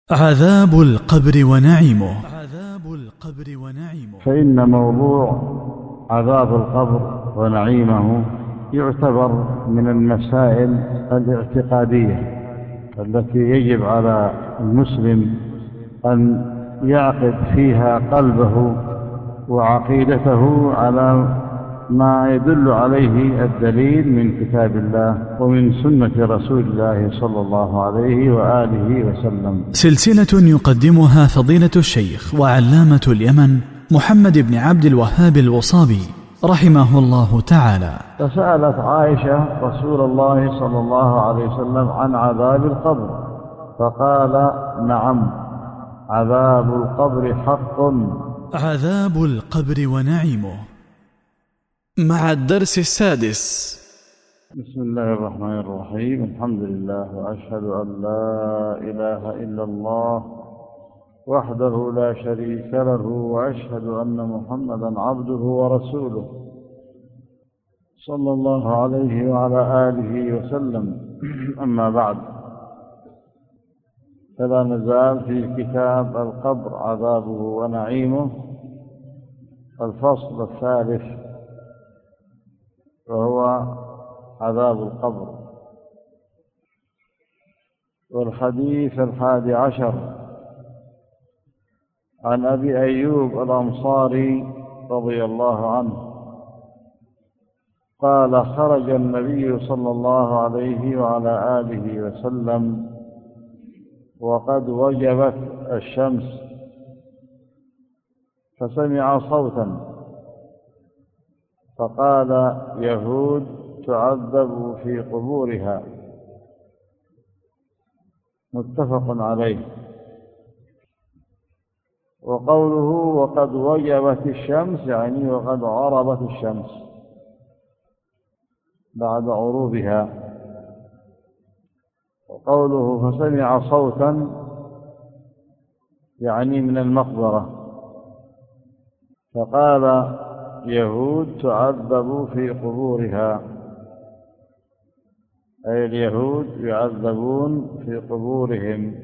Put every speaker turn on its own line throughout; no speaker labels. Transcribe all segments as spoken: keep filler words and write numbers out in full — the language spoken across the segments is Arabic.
عذاب القبر ونعيمه. عذاب القبر ونعيمه.
فإن موضوع عذاب القبر ونعيمه يعتبر من المسائل الاعتقادية التي يجب على المسلم أن يعقد فيها قلبه وعقيدته على ما يدل عليه الدليل من كتاب الله ومن سنة رسول الله صلى الله عليه وآله وسلم.
سلسلة يقدمها فضيلة الشيخ وعلامة اليمن محمد بن عبد الوهاب الوصابي رحمه الله تعالى.
فسألت عائشة رسول الله صلى الله عليه وسلم عن عذاب القبر فقال: نعم، عذاب القبر حق.
عذاب القبر ونعيمه، مع الدرس السادس.
بسم الله الرحمن الرحيم. الحمد لله، وأشهد أن لا إله إلا الله وحده لا شريك له، وأشهد أن محمدا عبده ورسوله صلى الله عليه وعلى آله وسلم. أما بعد، فلا نزال في كتاب القبر عذابه ونعيمه، الفصل الثالث وهو عذاب القبر. والحديث الحادي عشر عن أبي أيوب الأنصاري رضي الله عنه قال: خرج النبي صلى الله عليه وعلى آله وسلم وقد وجبت الشمس، فسمع صوتا فقال: يهود تعذب في قبورها. متفق عليه. وقوله وقد وجبت الشمس يعني وقد غربت الشمس بعد غروبها. وقوله فسمع صوتا يعني من المقبرة، فقال: يهود تعذب في قبورها، أي اليهود يعذبون في قبورهم،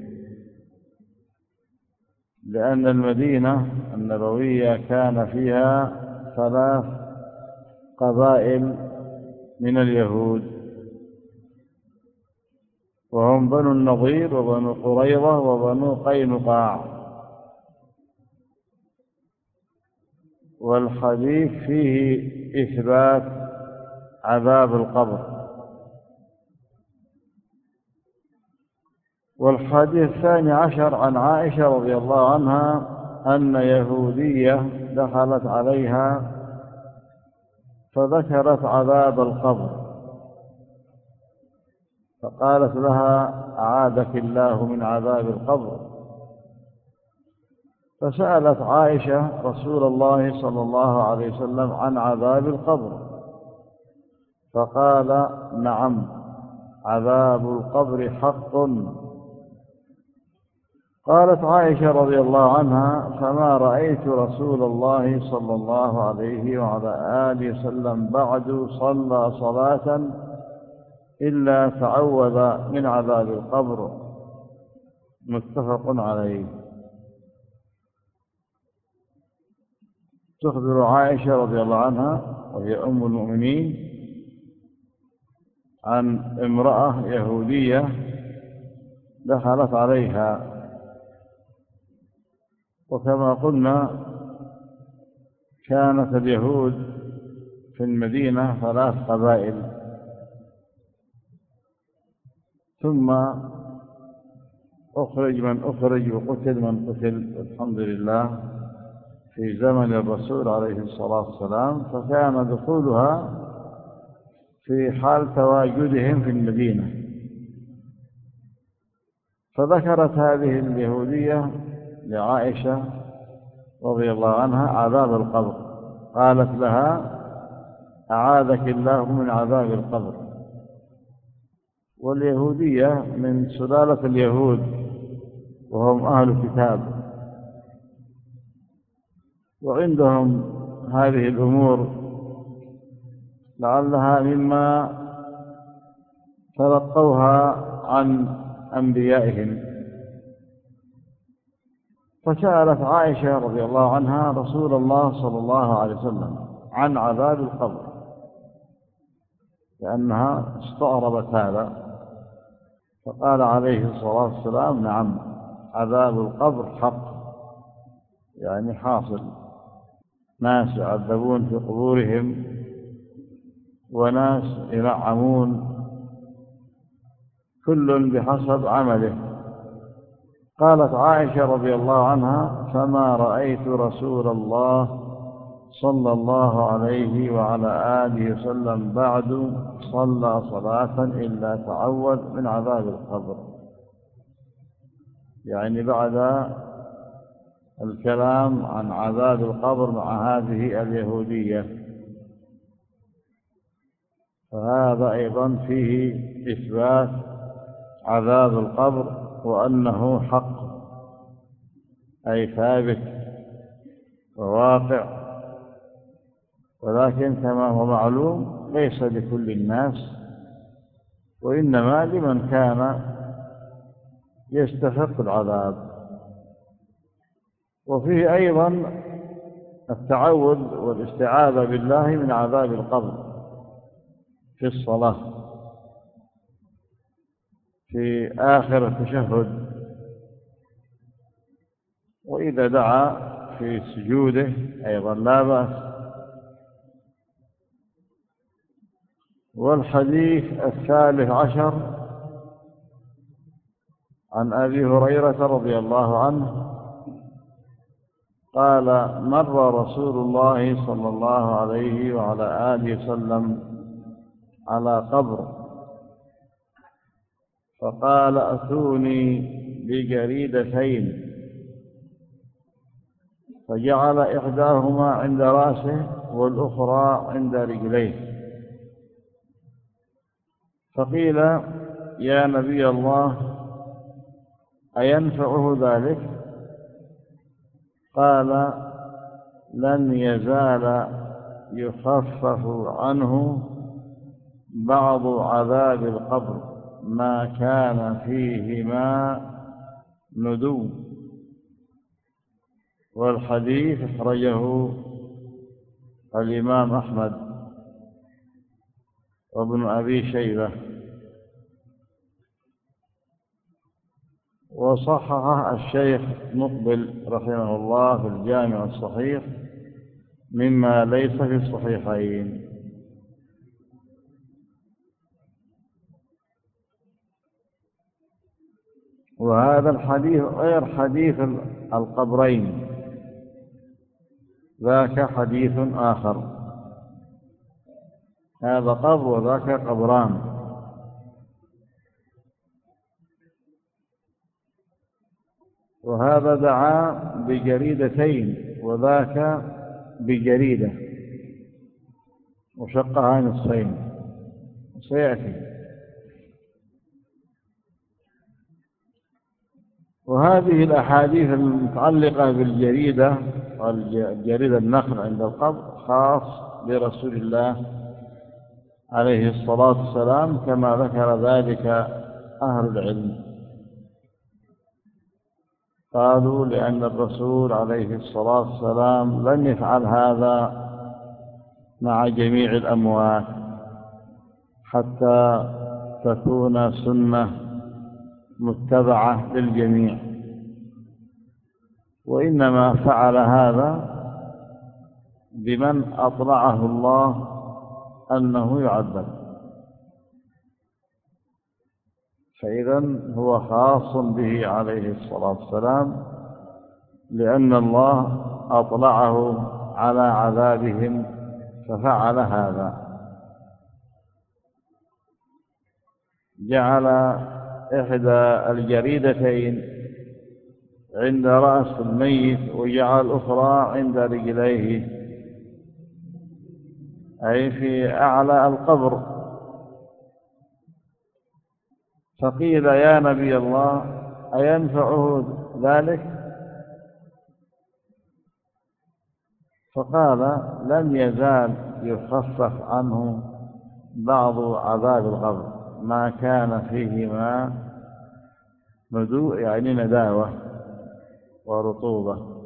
لأن المدينة النبوية كان فيها ثلاث قبائل من اليهود، وهم بنو النضير وبنو قريظة وبنو قينقاع. والحديث فيه إثبات عذاب القبر. والحديث الثاني عشر عن عائشة رضي الله عنها أن يهودية دخلت عليها فذكرت عذاب القبر، فقالت لها: أعاذك الله من عذاب القبر. فسألت عائشة رسول الله صلى الله عليه وسلم عن عذاب القبر فقال: نعم، عذاب القبر حق. قالت عائشة رضي الله عنها: فما رأيت رسول الله صلى الله عليه وعلى آله وسلم بعد صلى صلاة إلا تعوذ من عذاب القبر. متفق عليه. تخبر عائشة رضي الله عنها وهي أم المؤمنين عن امرأة يهودية دخلت عليها، وكما قلنا كانت اليهود في المدينة ثلاث قبائل، ثم أخرج من أخرج وقتل من قتل، والحمد لله في زمن الرسول عليه الصلاة والسلام، فكان دخولها في حال تواجدهم في المدينة. فذكرت هذه اليهودية لعائشة رضي الله عنها عذاب القبر، قالت لها: أعاذك الله من عذاب القبر. واليهودية من سلالة اليهود وهم أهل كتاب، وعندهم هذه الأمور لعلها مما تلقوها عن أنبيائهم، فسألت عائشة رضي الله عنها رسول الله صلى الله عليه وسلم عن عذاب القبر، لأنها استغربت هذا، فقال عليه الصلاة والسلام: نعم، عذاب القبر حق، يعني حاصل، ناس يعذبون في قبورهم وناس ينعمون، كل بحسب عمله. قالت عائشة رضي الله عنها: فما رأيت رسول الله صلى الله عليه وعلى آله وسلم بعد صلى صلاة إلا تعوذ من عذاب القبر، يعني بعد الكلام عن عذاب القبر مع هذه اليهودية. فهذا أيضا فيه إثبات عذاب القبر وأنه حق، أي ثابت وواقع، ولكن كما هو معلوم ليس لكل الناس، وإنما لمن كان يستحق العذاب. وفيه أيضا التعوذ والاستعاذة بالله من عذاب القبر في الصلاة في آخر التشهد، وإذا دعا في سجوده أيضا لا بأس. والحديث الثالث عشر عن أبي هريرة رضي الله عنه قال: مر رسول الله صلى الله عليه وعلى آله وسلم على قبر فقال: أتوني بجريدتين، فجعل إحداهما عند رأسه والأخرى عند رجليه، فقيل: يا نبي الله، أينفعه ذلك؟ قال: لن يزال يخفف عنه بعض عذاب القبر ما كان فيهما ندو. والحديث أخرجه الإمام أحمد وابن أبي شيبة، وصححه الشيخ مقبل رحمه الله في الجامع الصحيح مما ليس في الصحيحين. وهذا الحديث غير حديث القبرين، ذاك حديث آخر، هذا قبر وذاك قبران. وهذا دعا بجريدتين وذاك بجريدة وشقها نصفين، سيأتي. وهذه الأحاديث المتعلقة بالجريدة والجريدة النخل عند القبر خاص برسول الله عليه الصلاة والسلام، كما ذكر ذلك أهل العلم. قالوا لأن الرسول عليه الصلاة والسلام لم يفعل هذا مع جميع الأموات حتى تكون سنة متبعة للجميع، وإنما فعل هذا بمن أطلعه الله أنه يعذب، فإذا هو خاص به عليه الصلاة والسلام، لأن الله أطلعه على عذابهم ففعل هذا. جعل إحدى الجريدتين عند رأس الميت وجعل الأخرى عند رجليه، أي في أعلى القبر. فقيل: يا نبي الله، أينفعه ذلك؟ فقال: لن يزال يخفف عنه بعض عذاب القبر ما كان فيهما ندوء، يعني نداوة، ورطوبة.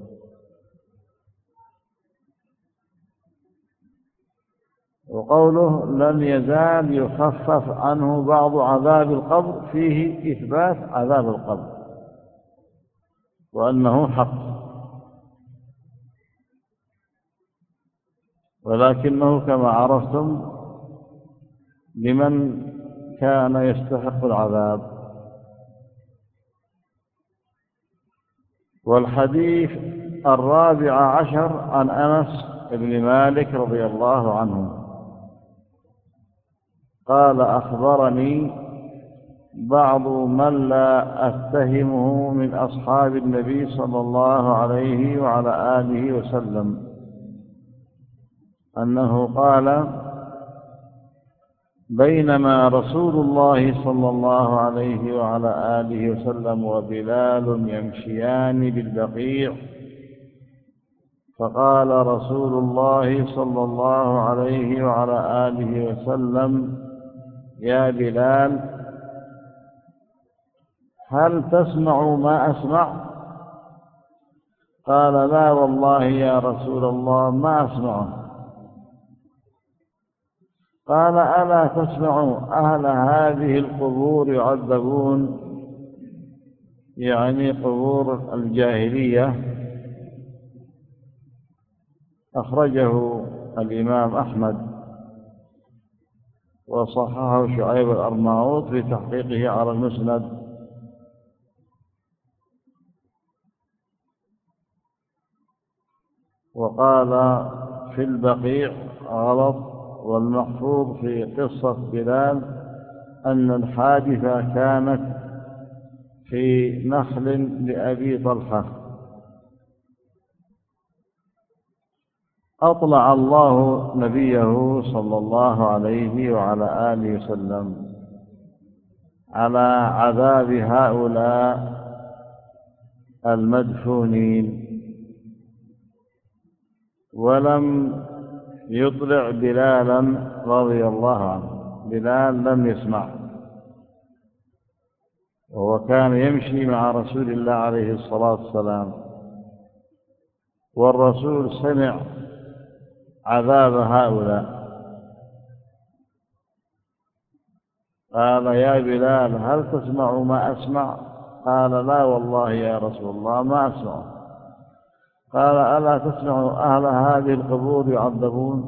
وقوله لن يزال يخفف عنه بعض عذاب القبر فيه إثبات عذاب القبر وأنه حق، ولكنه كما عرفتم لمن كان يستحق العذاب. والحديث الرابع عشر عن أنس بن مالك رضي الله عنه قال أخبرني بعض من لا أتهمه من أصحاب النبي صلى الله عليه وعلى آله وسلم أنه قال بينما رسول الله صلى الله عليه وعلى آله وسلم وبلال يمشيان بالبقيع فقال رسول الله صلى الله عليه وعلى آله وسلم يا بلال هل تسمع ما أسمع؟ قال لا والله يا رسول الله ما أسمعه. قال ألا تسمع أهل هذه القبور يعذبون، يعني قبور الجاهلية. أخرجه الإمام أحمد وصححه شعيب الأرناؤوط في تحقيقه على المسند. وقال في البقيع غلط، والمحفوظ في قصة بلال أن الحادثة كانت في نخل لأبي طلحة. أطلع الله نبيه صلى الله عليه وعلى آله وسلم على عذاب هؤلاء المدفونين، ولم يطلع بلالا رضي الله عنه. بلال لم يسمع، وهو كان يمشي مع رسول الله عليه الصلاة والسلام، والرسول سمع عذاب هؤلاء. قال يا بلال هل تسمع ما أسمع؟ قال لا والله يا رسول الله ما أسمع. قال ألا تسمع أهل هذه القبور يعذبون؟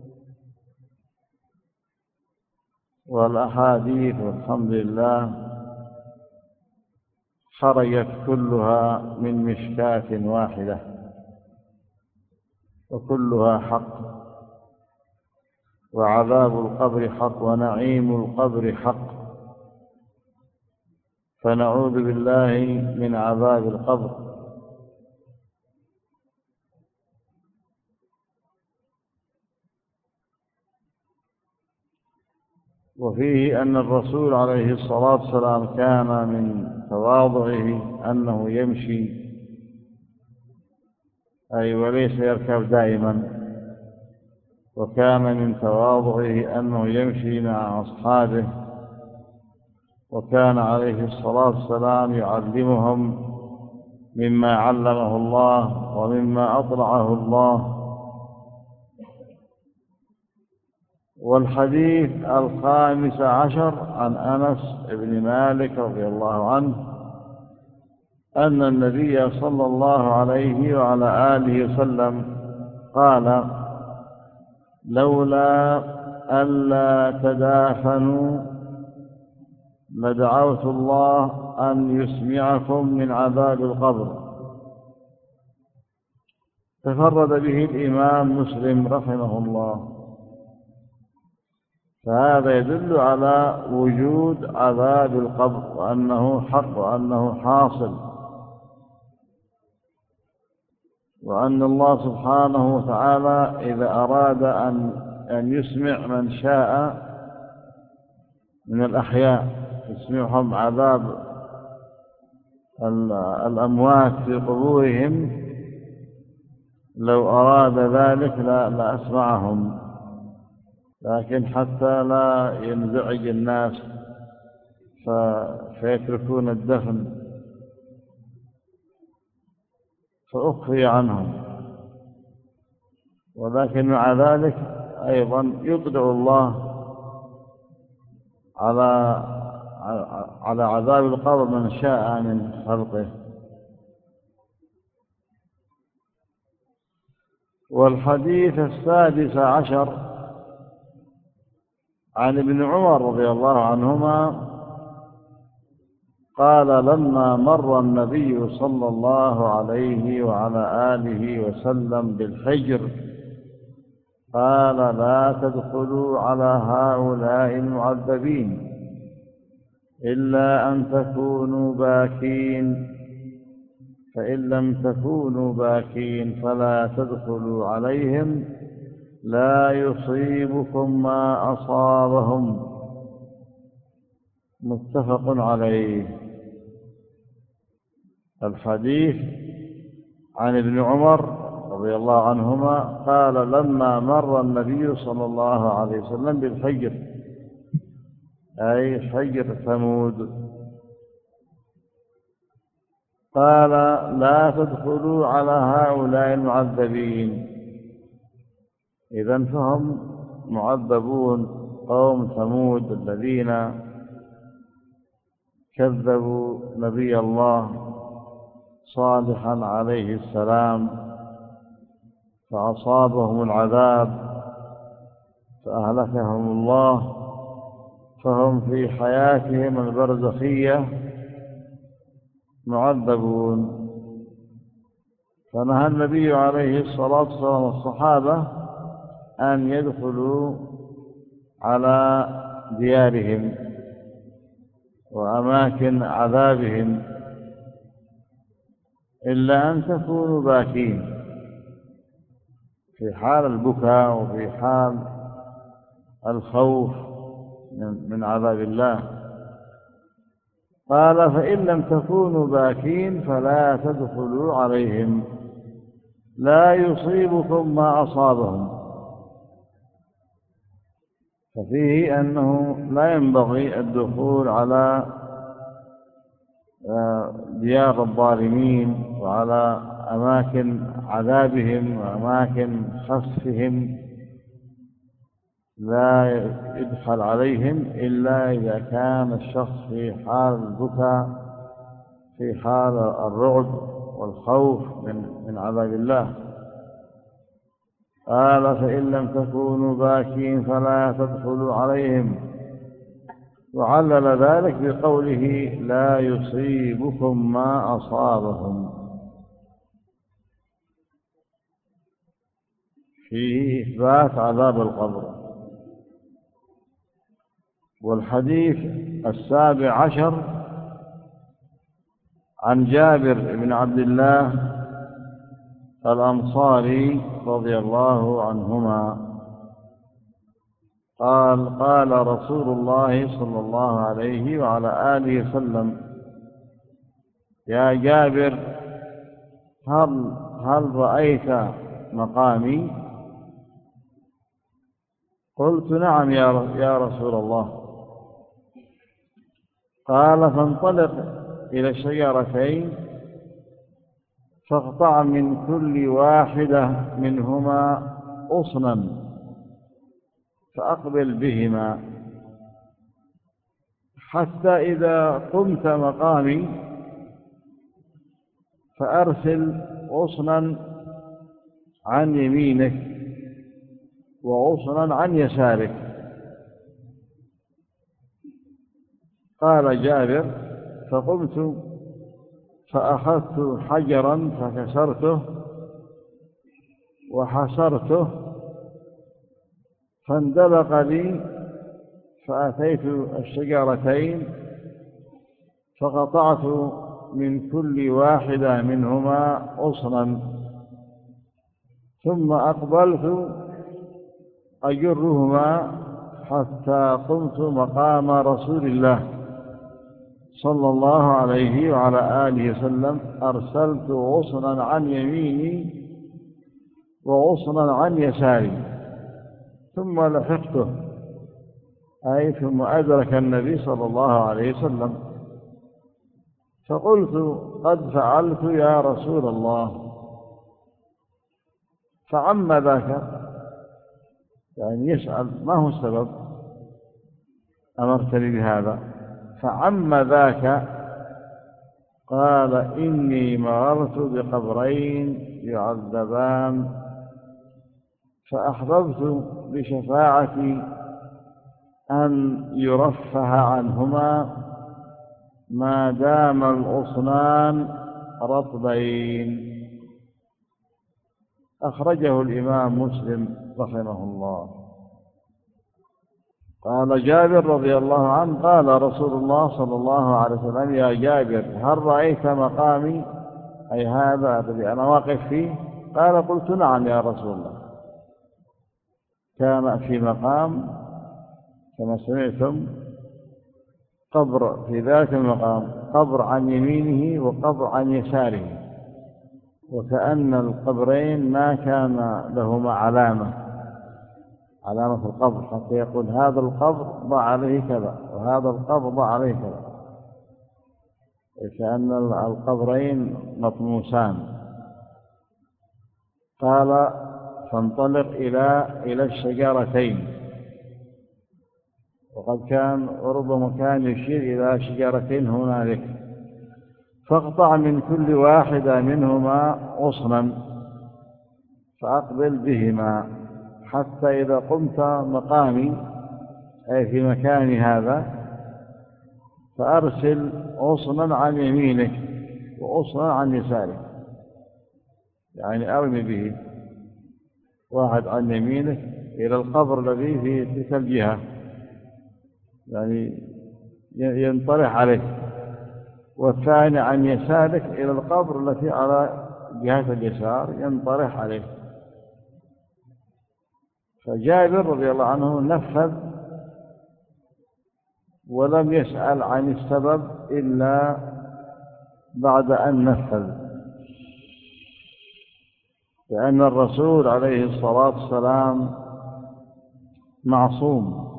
والأحاديث والحمد لله خرجت كلها من مشكاة واحدة وكلها حق، وعذاب القبر حق، ونعيم القبر حق. فنعوذ بالله من عذاب القبر. وفيه أن الرسول عليه الصلاة والسلام كان من تواضعه أنه يمشي، أي وليس يركب دائما، وكان من تواضعه أنه يمشي مع أصحابه، وكان عليه الصلاة والسلام يعلمهم مما علمه الله ومما أطلعه الله. والحديث الخامس عشر عن أنس بن مالك رضي الله عنه أن النبي صلى الله عليه وعلى آله وسلم قال لولا ألا تدافنوا لدعوت الله أن يسمعكم من عذاب القبر. تفرد به الإمام مسلم رحمه الله. فهذا يدل على وجود عذاب القبر وأنه حق وأنه حاصل، وأن الله سبحانه وتعالى إذا أراد أن أن يسمع من شاء من الأحياء يسمعهم عذاب الأموات في قبورهم، لو أراد ذلك لأسمعهم، لكن حتى لا ينزعج الناس فيتركون الدفن. فأخفي عنهم، ولكن مع ذلك أيضا يطلع الله على على عذاب القبر من شاء من خلقه. والحديث السادس عشر عن ابن عمر رضي الله عنهما قال: لما مر النبي صلى الله عليه وعلى آله وسلم بالحجر قال: لا تدخلوا على هؤلاء المعذبين إلا أن تكونوا باكين، فإن لم تكونوا باكين فلا تدخلوا عليهم، لا يصيبكم ما أصابهم. متفق عليه. الحديث عن ابن عمر رضي الله عنهما قال: لما مر النبي صلى الله عليه وسلم بالحجر، أي حجر ثمود، قال: لا تدخلوا على هؤلاء المعذبين. إذن فهم معذبون قوم ثمود الذين كذبوا نبي الله صالحا عليه السلام فأصابهم العذاب فأهلكهم الله، فهم في حياتهم البرزخية معذبون. فنهى النبي عليه الصلاة والسلام الصحابة أن يدخلوا على ديارهم وأماكن عذابهم إلا أن تكونوا باكين، في حال البكاء وفي حال الخوف من عذاب الله. قال: فإن لم تكونوا باكين فلا تدخلوا عليهم، لا يصيبكم ما أصابهم. ففيه أنه لا ينبغي الدخول على ديار الظالمين وعلى أماكن عذابهم وأماكن خسفهم، لا يدخل عليهم إلا إذا كان الشخص في حال البكاء، في حال الرعب والخوف من من عذاب الله. قال: فإن لم تكونوا باكين فلا تدخلوا عليهم، وعلل ذلك بقوله: لا يصيبكم ما أصابهم. فيه إثبات عذاب القبر. والحديث السابع عشر عن جابر بن عبد الله الأنصاري رضي الله عنهما قال: قال رسول الله صلى الله عليه وعلى آله وسلم: يا جابر، هل, هل رأيت مقامي؟ قلت: نعم يا رسول الله. قال: فانطلق إلى الشجرتين فاقطع من كل واحدة منهما غصنا فأقبل بهما، حتى إذا قمت مقامي فأرسل غصنا عن يمينك وغصنا عن يسارك. قال جابر: فقمت فأخذت حجرا فكسرته وحسرته فاندلق لي، فأتيت الشجرتين فقطعت من كل واحدة منهما غصنا، ثم أقبلت أجرهما حتى قمت مقام رسول الله صلى الله عليه وعلى آله وسلم، أرسلت غصنا عن يميني وغصنا عن يساري، ثم لحقته، أي ثم أدرك النبي صلى الله عليه وسلم، فقلت: قد فعلت يا رسول الله. فعم ذاك، يعني يسأل ما هو السبب أمرتني بهذا؟ فعم ذاك قال إني مررت بقبرين يعذبان فأحببت بشفاعتي أن يرفه عنهما ما دام الغصنان رطبين. أخرجه الإمام مسلم رحمه الله. قال جابر رضي الله عنه قال رسول الله صلى الله عليه وسلم يا جابر هل رأيت مقامي، أي هذا الذي أنا واقف فيه؟ قال قلت نعم يا رسول الله. كان في مقام كما سمعتم قبر في ذات المقام، قبر عن يمينه وقبر عن يساره، وكأن القبرين ما كان لهما علامة علامة القبر حتى يقول هذا القبر ضع عليه كذا وهذا القبر ضع عليه كذا، كأن القبرين مطموسان. قال فانطلق إلى إلى الشجرتين، وقد كان وربما كان يشير إلى شجرتين هنالك، فاقطع من كل واحدة منهما غصنا فأقبل بهما حتى إذا قمت مقامي أي في مكان هذا فأرسل غصنا عن يمينك وغصنا عن يسارك، يعني أرمي به واحد عن يمينك إلى القبر الذي في تلك الجهة، يعني ينطرح عليك، والثاني عن يسارك إلى القبر التي على جهة اليسار ينطرح عليه. فجابر رضي الله عنه نفذ ولم يسأل عن السبب إلا بعد أن نفذ، لأن الرسول عليه الصلاة والسلام معصوم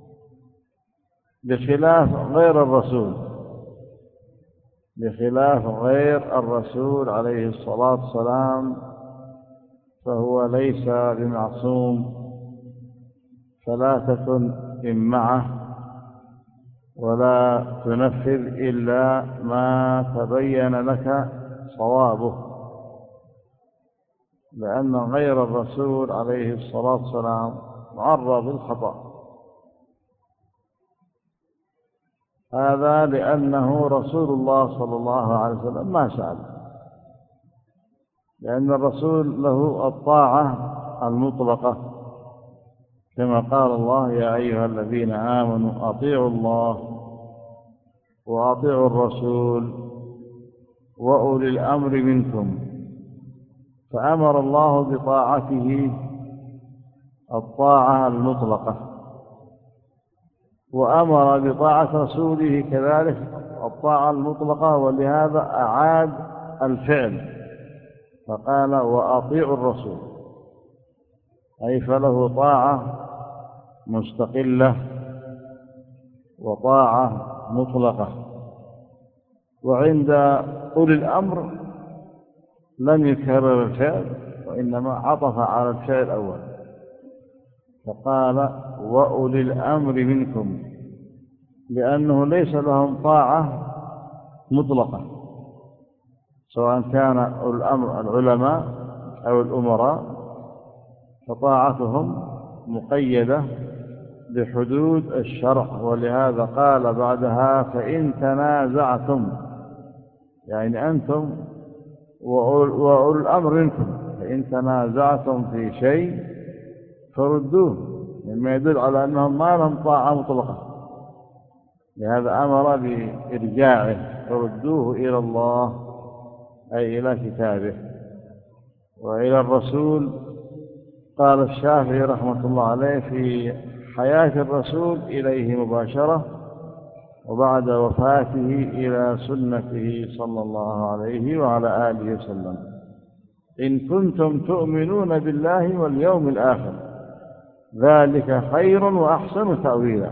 بخلاف غير الرسول بخلاف غير الرسول عليه الصلاة والسلام فهو ليس بمعصوم، فلا تكن إن معه ولا تنفذ إلا ما تبين لك صوابه، لأن غير الرسول عليه الصلاة والسلام معرض للخطأ. هذا لأنه رسول الله صلى الله عليه وسلم ما سأل، لأن الرسول له الطاعة المطلقة كما قال الله يا أيها الذين آمنوا أطيعوا الله وأطيعوا الرسول وأولي الأمر منكم، فأمر الله بطاعته الطاعة المطلقة، وأمر بطاعة رسوله كذلك الطاعة المطلقة، ولهذا أعاد الفعل فقال وأطيعوا الرسول، أي فله طاعة مستقلة وطاعة مطلقة. وعند أولي الأمر لم يكرر الفعل وإنما عطف على الفعل الأول فقال وأولي الأمر منكم، لأنه ليس لهم طاعة مطلقة، سواء كان أولي الأمر العلماء أو الأمراء فطاعتهم مقيدة بحدود الشرع، ولهذا قال بعدها فإن تنازعتم، يعني أنتم وأولي الأمر منكم، فإن تنازعتم في شيء فردوه، مما يدل على أنهم ما لهم طاعة مطلقة، لهذا أمر بإرجاعه فردوه إلى الله أي إلى كتابه وإلى الرسول. قال الشافعي رحمة الله عليه في حياة الرسول إليه مباشرة، وبعد وفاته إلى سنته صلى الله عليه وعلى آله وسلم إن كنتم تؤمنون بالله واليوم الآخر ذلك خير وأحسن تأويلا.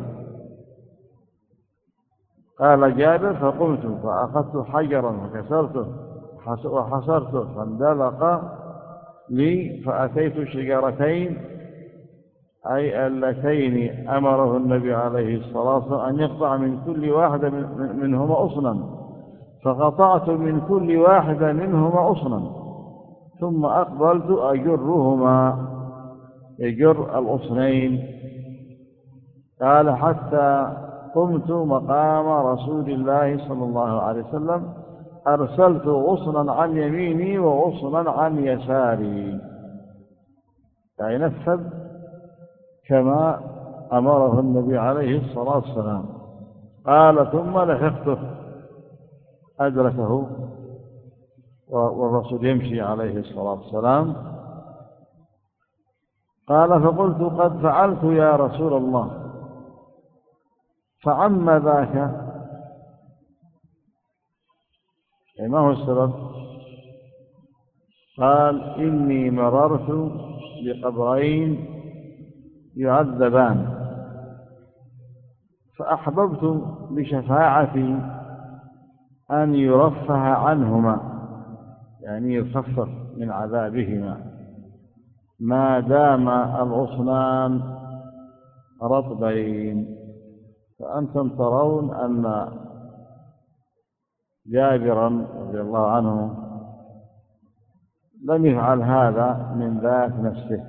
قال جابر فقمت فأخذت حجرا فكسرته وحصرته فاندلق لي فأتيت شجرتين، أي اللتين أمره النبي عليه الصلاة والسلام أن يقطع من كل واحدة منهما غصنا، فقطعت من كل واحدة منهما غصنا، ثم أقبلت أجرهما، يجر الغصنين. قال حتى قمت مقام رسول الله صلى الله عليه وسلم، أرسلت غصنا عن يميني وغصنا عن يساري، يعني نفذ كما أمره النبي عليه الصلاة والسلام. قال ثم لحقته، أدركه والرسول يمشي عليه الصلاة والسلام. قال فقلت قد فعلت يا رسول الله، فعم ذاك؟ ما هو السبب؟ قال إني مررت بقبرين يعذبان، فأحببت بشفاعتي أن يرفه عنهما، يعني يخفف من عذابهما، ما دام الغصنان رطبين. فأنتم ترون أن جابرا رضي الله عنه لم يفعل هذا من ذات نفسه،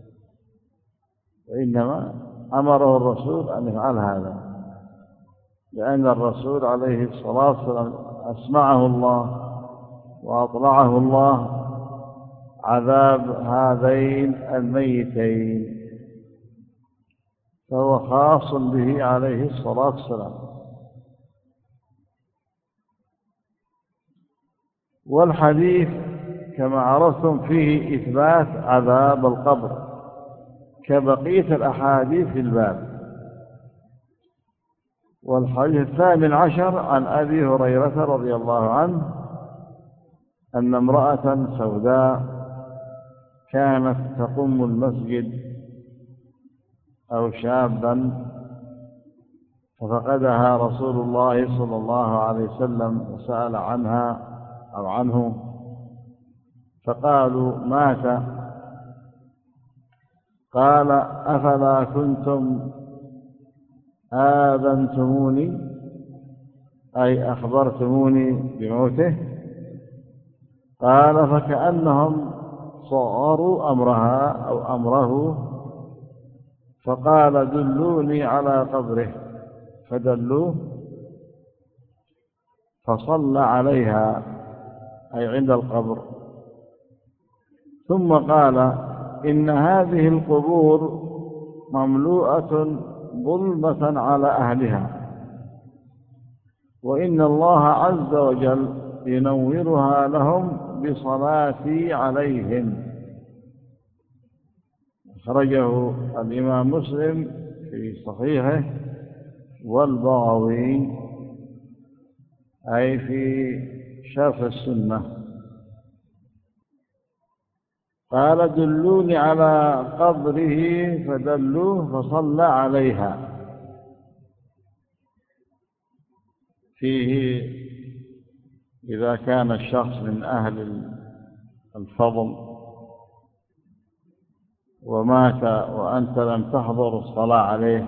وإنما أمره الرسول أن يفعل هذا، لأن الرسول عليه الصلاة والسلام أسمعه الله وأطلعه الله عذاب هذين الميتين، فهو خاص به عليه الصلاة والسلام. والحديث كما عرفتم فيه إثبات عذاب القبر كبقية الأحاديث في الباب. والحديث الثامن عشر عن أبي هريرة رضي الله عنه أن امرأة سوداء كانت تقم المسجد أو شابا، ففقدها رسول الله صلى الله عليه وسلم وسأل عنها أو عنه، فقالوا مات. قال أفلا كنتم آذنتموني، أي أخبرتموني بموته؟ قال فكأنهم صغروا أمرها أو أمره، فقال دلوني على قبره، فدلوه فصلى عليها، أي عند القبر. ثم قال إن هذه القبور مملوءة ظلمة على أهلها، وإن الله عز وجل ينورها لهم بصلاتي عليهم. خرجه الإمام مسلم في صحيحه والبغوي، أي في شرح السنة. قال دلوني على قبره، فدلوه فصلى عليها. فيه إذا كان الشخص من أهل الفضل ومات وأنت لم تحضر الصلاة عليه،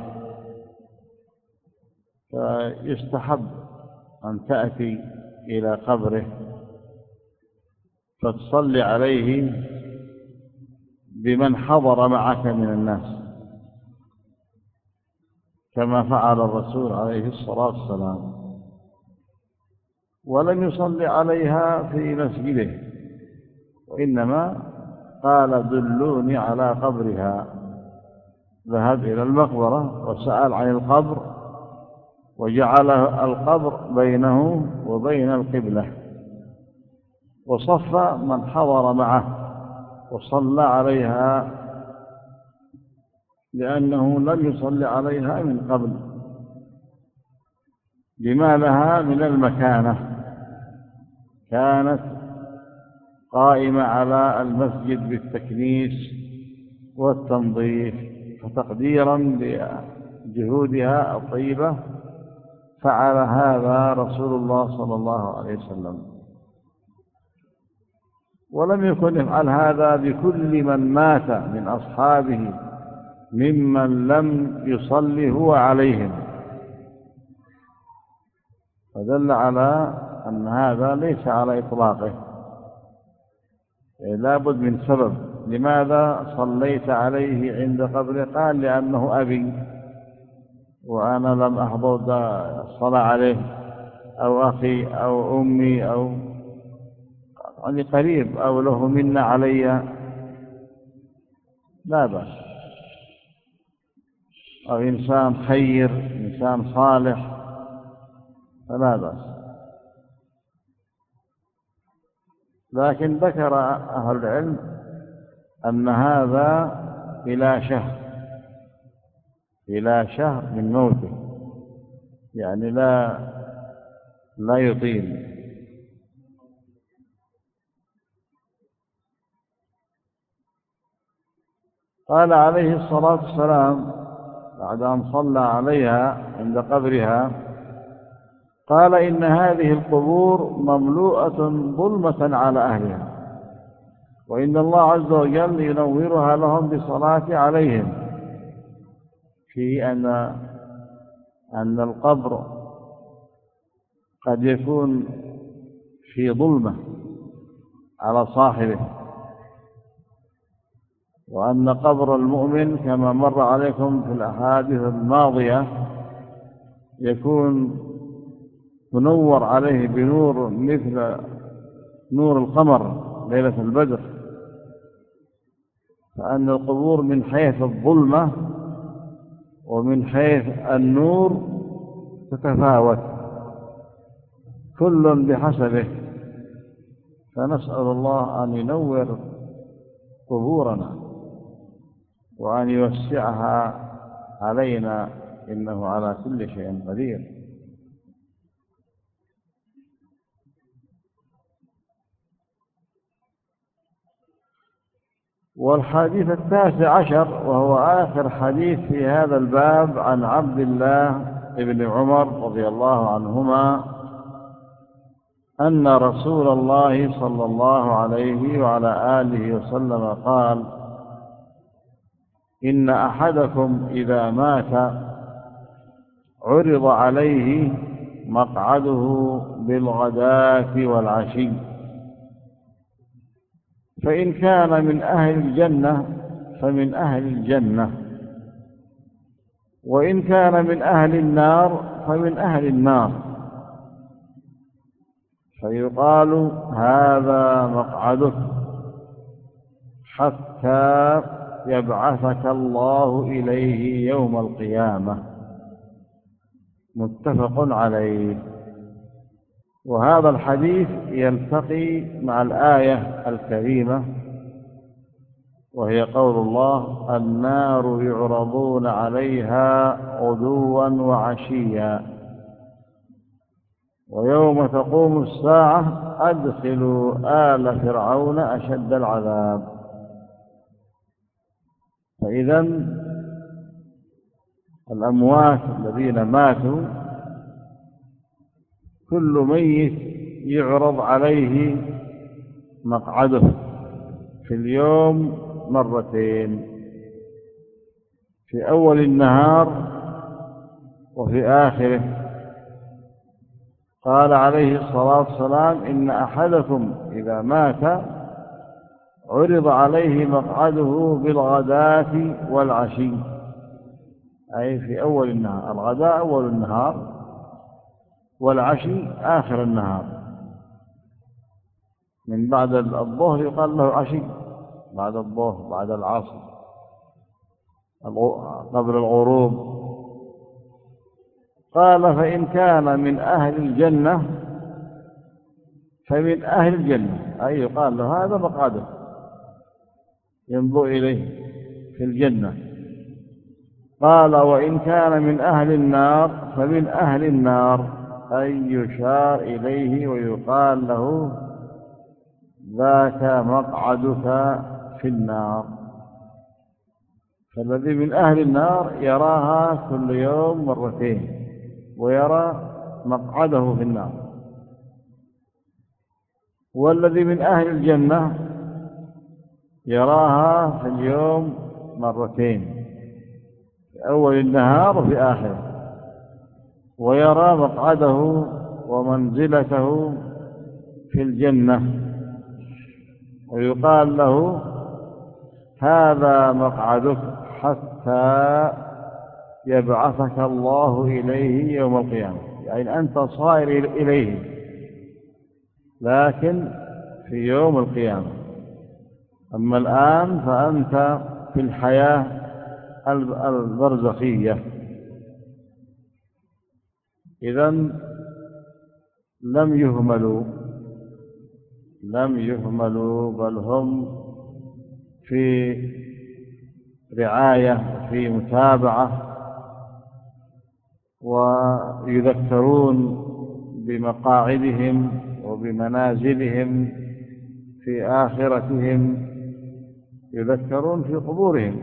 فيستحب أن تأتي إلى قبره فتصلي عليه بمن حضر معك من الناس، كما فعل الرسول عليه الصلاة والسلام، ولم يصلي عليها في مسجده، وإنما قال دلوني على قبرها. ذهب إلى المقبرة وسأل عن القبر، وجعل القبر بينه وبين القبلة، وصف من حضر معه وصلى عليها، لأنه لم يصلي عليها من قبل لما لها من المكانة. كانت قائمة على المسجد بالتكنيس والتنظيف، فتقديرا لجهودها الطيبة فعل هذا رسول الله صلى الله عليه وسلم. ولم يكن يفعل هذا بكل من مات من أصحابه ممن لم يصلي هو عليهم، فدل على أن هذا ليس على إطلاقه، لا بد من سبب. لماذا صليت عليه عند قبره؟ قال لأنه أبي وأنا لم أحضر الصلاة عليه، أو أخي أو أمي أو يعني قريب، أو له منا علي، لا بأس. أو إنسان خير، إنسان صالح، فلا بأس. لكن ذكر أهل العلم أن هذا إلى شهر إلى شهر من موته، يعني لا لا يطيل. قال عليه الصلاة والسلام بعد أن صلى عليها عند قبرها، قال إن هذه القبور مملوءة ظلمة على أهلها، وإن الله عز وجل ينورها لهم بالصلاة عليهم، في أن أن القبر قد يكون في ظلمة على صاحبه، وأن قبر المؤمن كما مر عليكم في الأحاديث الماضية يكون منور عليه بنور مثل نور القمر ليلة البدر، فأن القبور من حيث الظلمة ومن حيث النور تتفاوت، كل بحسبه. فنسأل الله أن ينور قبورنا وأن يوسعها علينا، إنه على كل شيء قدير. والحديث التاسع عشر، وهو آخر حديث في هذا الباب، عن عبد الله بن عمر رضي الله عنهما أن رسول الله صلى الله عليه وعلى آله وسلم قال: إن أحدكم إذا مات عرض عليه مقعده بالغداة والعشي، فإن كان من أهل الجنة فمن أهل الجنة، وإن كان من أهل النار فمن أهل النار، فيقال: هذا مقعدك حتى يبعثك الله إليه يوم القيامة. متفق عليه. وهذا الحديث يلتقي مع الآية الكريمة، وهي قول الله: النار يعرضون عليها غدوا وعشيا ويوم تقوم الساعة أدخلوا آل فرعون أشد العذاب. فإذا الأموات الذين ماتوا كل ميت يعرض عليه مقعده في اليوم مرتين، في أول النهار وفي آخره. قال عليه الصلاة والسلام: إن أحدكم إذا مات عرض عليه مقعده بالغداة والعشي، أي في أول النهار. الغداء أول النهار، والعشي آخر النهار. من بعد الظهر يقال له عشي، بعد الظهر، بعد العصر، قبل الغروب. قال: فإن كان من أهل الجنة فمن أهل الجنة، أي يقال له هذا مقعده، ينظر إليه في الجنة. قال: وإن كان من أهل النار فمن أهل النار، أي يشار إليه ويقال له: ذاك مقعدك في النار. فالذي من أهل النار يراها كل يوم مرتين، ويرى مقعده في النار. والذي من أهل الجنة يراها في اليوم مرتين، في أول النهار وفي آخره، ويرى مقعده ومنزلته في الجنة، ويقال له هذا مقعدك حتى يبعثك الله إليه يوم القيامة، يعني أنت صائر إليه لكن في يوم القيامة. أما الآن فأنت في الحياة البرزخية. إذن لم يهملوا لم يهملوا بل هم في رعاية، في متابعة، ويذكرون بمقاعدهم وبمنازلهم في آخرتهم، يذكرون في قبورهم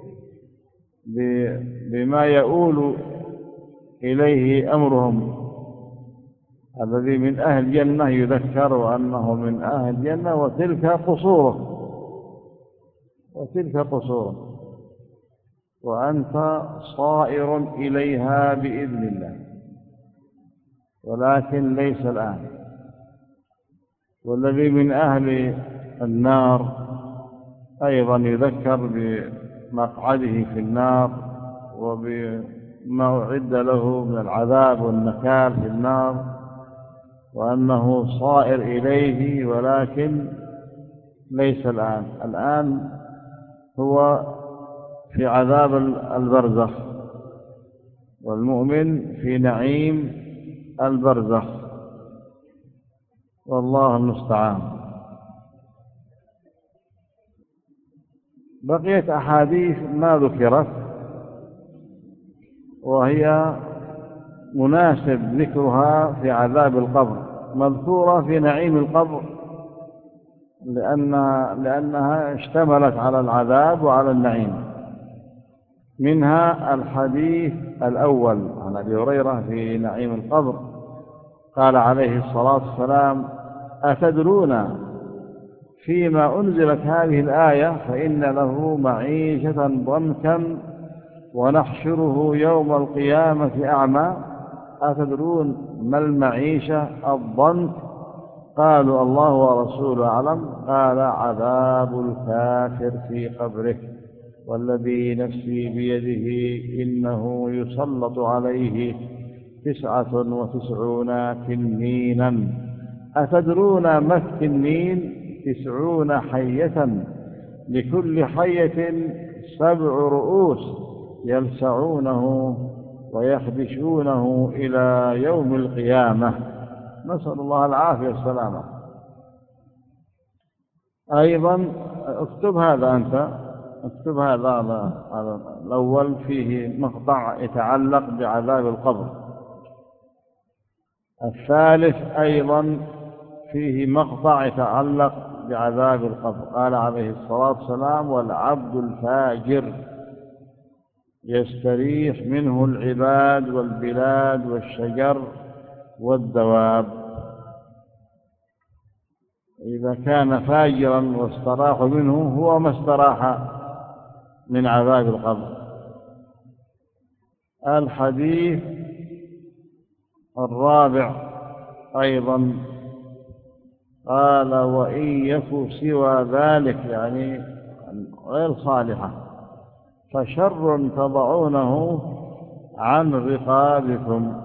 بما يؤول إليه أمرهم. الذي من أهل الجنة يذكر أنه من أهل الجنة وتلك قصوره وتلك قصوره وأنت صائر إليها بإذن الله، ولكن ليس الآن. والذي من أهل النار أيضا يذكر بمقعده في النار وبما أعد له من العذاب والنكال في النار، وأنه صائر إليه ولكن ليس الآن. الآن هو في عذاب البرزخ، والمؤمن في نعيم البرزخ، والله المستعان. بقيت أحاديث ما ذكرت، وهي مناسب ذكرها في عذاب القبر، مذكورة في نعيم القبر لأنها, لأنها اشتملت على العذاب وعلى النعيم. منها الحديث الأول عن أبي هريرة في نعيم القبر، قال عليه الصلاة والسلام: أتدرون فيما أنزلت هذه الآية؟ فإن له معيشة ضنكا ونحشره يوم القيامة أعمى. أتدرون ما المعيشة الضنك؟ قالوا: الله ورسوله أعلم. قال: عذاب الكافر في قبره، والذي نفسي بيده إنه يسلط عليه تسعة وتسعون تنينا. أتدرون ما التنين؟ تسعون حية، لكل حية سبع رؤوس يلسعونه ويخدشونه إلى يوم القيامة. نسأل الله العافية والسلامة. أيضا اكتب هذا أنت، اكتب هذا الأول، فيه مقطع يتعلق بعذاب القبر. الثالث أيضا فيه مقطع يتعلق بعذاب القبر. قال عليه الصلاة والسلام: والعبد الفاجر يستريح منه العباد والبلاد والشجر والدواب. إذا كان فاجرا واستراح منه، هو ما استراح من عذاب القبر. الحديث الرابع أيضا قال: وإن يك سوى ذلك، يعني غير صالحة، فشر تضعونه عن رقابكم.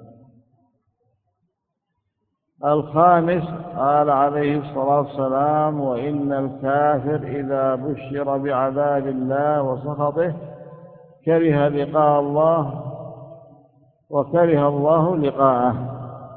الخامس قال عليه الصلاة والسلام: وإن الكافر إذا بشر بعذاب الله وسخطه كره لقاء الله وكره الله لقاءه.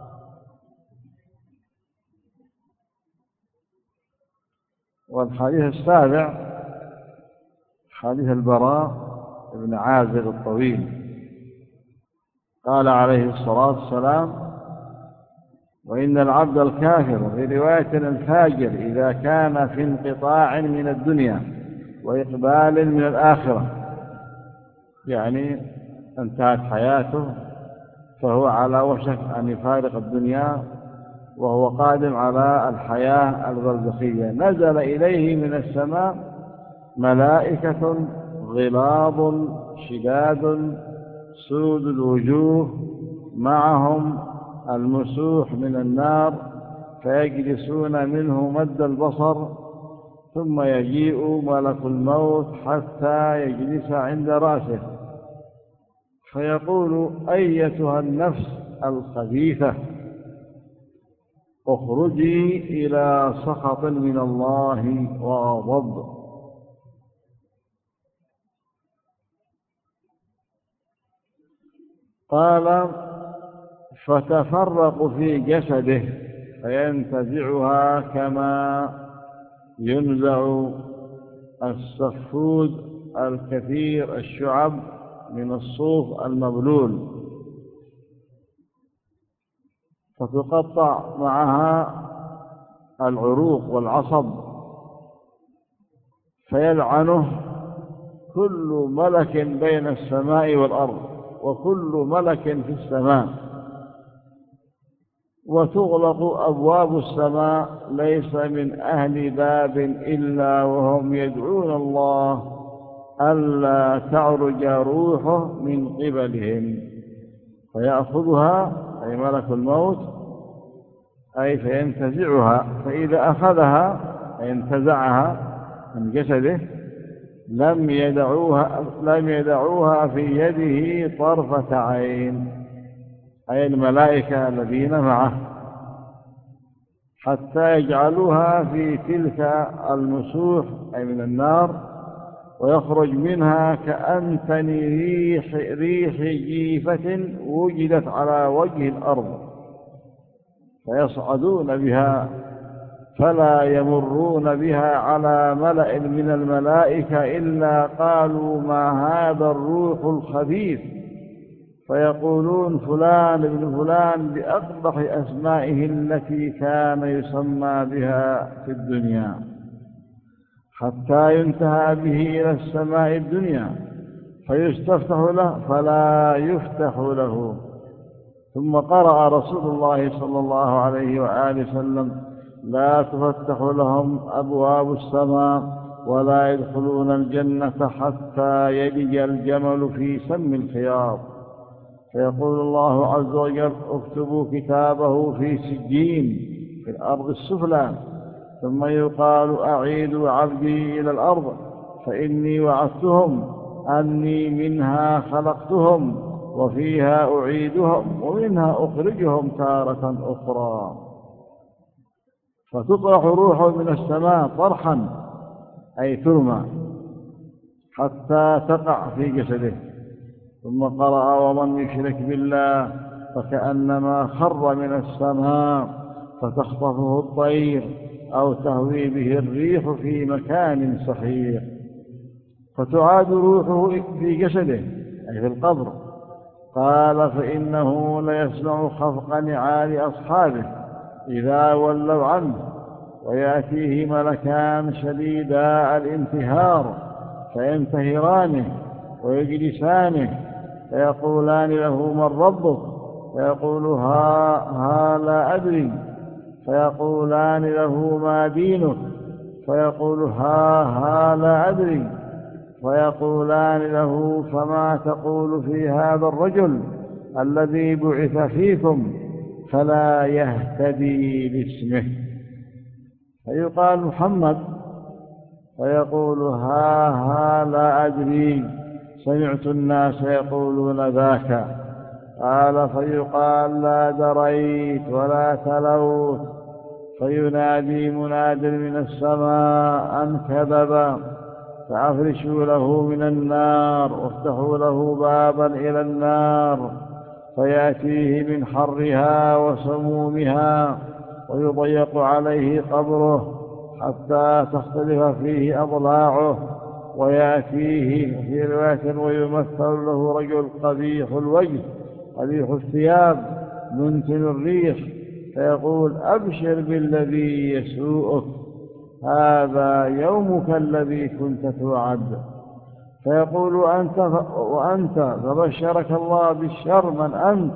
والحديث السابع حديث البراء بن عازب الطويل، قال عليه الصلاة والسلام: وإن العبد الكافر، في رواية الفاجر، إذا كان في انقطاع من الدنيا وإقبال من الآخرة، يعني انتهت حياته فهو على وشك أن يفارق الدنيا وهو قادم على الحياة البرزخية، نزل إليه من السماء ملائكة غلاظ شداد سود الوجوه معهم المسوح من النار، فيجلسون منه مد البصر، ثم يجيء ملك الموت حتى يجلس عند رأسه فيقول: أيتها النفس الخبيثة، اخرجي إلى سخط من الله وغضب. قال: فتفرق في جسده فينتزعها كما ينزع السفود الكثير الشعب من الصوف المبلول، فتقطع معها العروق والعصب، فيلعنه كل ملك بين السماء والأرض وكل ملك في السماء، وتغلق أبواب السماء، ليس من أهل باب إلا وهم يدعون الله ألا تعرج روحه من قبلهم، فيأخذها أي ملك الموت أي فينتزعها، فإذا أخذها أي انتزعها من جسده لم يدعوها, لم يدعوها في يده طرفة عين، أي الملائكة الذين معه، حتى يجعلوها في تلك المسوح أي من النار، ويخرج منها كأنتن ريح, ريح جيفة وجدت على وجه الأرض، فيصعدون بها فلا يمرون بها على ملأ من الملائكة إلا قالوا: ما هذا الروح الخبيث، فيقولون: فلان ابن فلان بأقبح أسمائه التي كان يسمى بها في الدنيا، حتى ينتهى به إلى السماء الدنيا فيستفتح له فلا يفتح له. ثم قرأ رسول الله صلى الله عليه وآله وسلم: لا تفتح لهم أبواب السماء ولا يدخلون الجنة حتى يلج الجمل في سم الخياط، فيقول الله عز وجل: اكتبوا كتابه في سجين في الأرض السفلى، ثم يقال: أعيدوا عبدي إلى الأرض فإني وعدتهم أني منها خلقتهم وفيها أعيدهم ومنها أخرجهم تارة أخرى، فتطرح روحه من السماء طرحا أي ترمى حتى تقع في جسده. ثم قرأ: ومن يشرك بالله فكأنما خر من السماء فتخطفه الطير أو تهوي به الريح في مكان سحيق، فتعاد روحه في جسده أي في القبر. قال: فإنه ليسمع خفق نعال أصحابه إذا ولوا عنه، ويأتيه ملكان شديدا الانتهار فينتهرانه ويجلسانه، فيقولان له: من ربك؟ فيقول: ها, ها لا أدري. فيقولان له: ما دينك؟ فيقول: ها ها لا أدري. فيقولان له: فما تقول في هذا الرجل الذي بعث فيكم؟ فلا يهتدي باسمه، فيقال: محمد. فيقول: ها ها لا أدري، سمعت الناس يقولون ذاك. قال: فيقال: لا دريت ولا تلوت. فينادي مناد من السماء أن كذب، فأفرشوا له من النار وافتحوا له بابا إلى النار، فيأتيه من حرها وسمومها، ويضيق عليه قبره حتى تختلف فيه أضلاعه، ويأتيه في رواية: ويمثل له رجل قبيح الوجه قبيح الثياب منتن الريح، فيقول: أبشر بالذي يسوءك، هذا يومك الذي كنت توعد. فيقول: أنت وأنت فبشرك الله بالشر، من أنت؟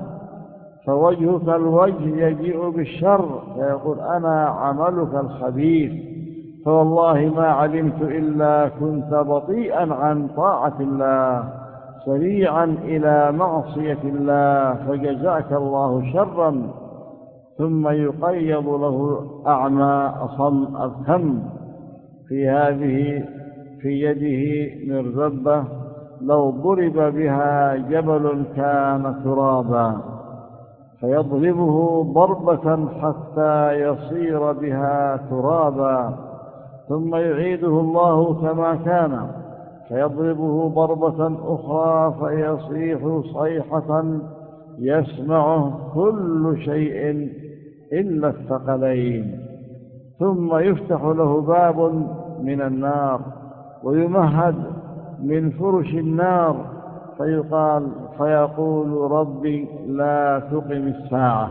فوجهك الوجه يجيء بالشر، فيقول: أنا عملك الخبيث. فوالله ما علمت إلا كنت بطيئا عن طاعة الله سريعا إلى معصية الله، فجزاك الله شرا. ثم يقيض له أعمى أصم أفهم في هذه في يده مرزبة لو ضرب بها جبل كان ترابا، فيضربه ضربة حتى يصير بها ترابا، ثم يعيده الله كما كان فيضربه ضربة أخرى فيصيح صيحة يسمعه كل شيء إلا الثقلين، ثم يفتح له باب من النار ويمهد من فرش النار، فيقال فيقول ربي لا تقم الساعة،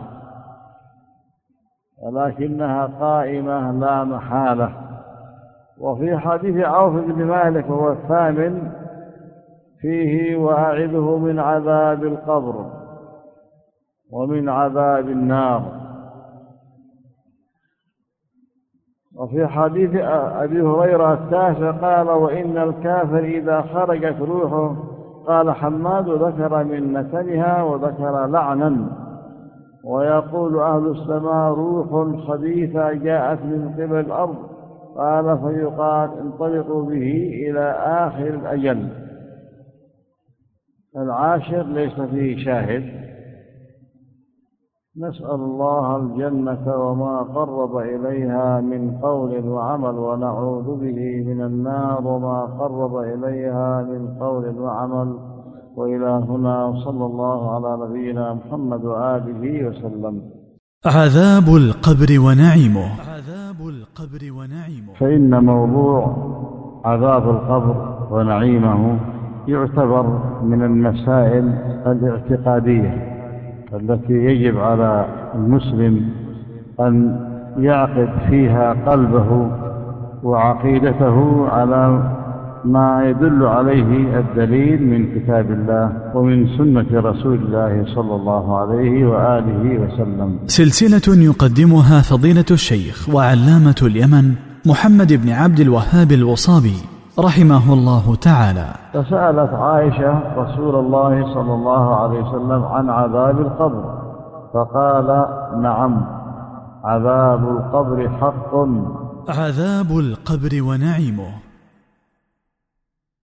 ولكنها قائمة لا محالة. وفي حديث عوف بن مالك وهو الثامن فيه وأعذه من عذاب القبر ومن عذاب النار. وفي حديث أبي هريرة التاسع قال وإن الكافر إذا خرجت روحه، قال حماد ذكر من نتنها وذكر لعنا. ويقول أهل السماء روح خبيثة جاءت من قبل الأرض، قال فيقال انطلقوا به إلى آخر الأجل. العاشر ليس فيه شاهد. نسأل الله الجنة وما قرب إليها من قول وعمل، ونعوذ به من النار وما قرب إليها من قول وعمل. وإلى هنا صلى الله على نبينا محمد وآله وسلم.
عذاب القبر ونعيمه. عذاب القبر ونعيمه.
فإن موضوع عذاب القبر ونعيمه يعتبر من المسائل الاعتقادية التي يجب على المسلم أن يعقد فيها قلبه وعقيدته على ما يدل عليه الدليل من كتاب الله ومن سنة رسول الله صلى الله عليه وآله وسلم.
سلسلة يقدمها فضيلة الشيخ وعلامة اليمن محمد بن عبد الوهاب الوصابي رحمه الله تعالى.
فسألت عائشة رسول الله صلى الله عليه وسلم عن عذاب القبر، فقال نعم عذاب القبر حق.
عذاب القبر ونعيمه.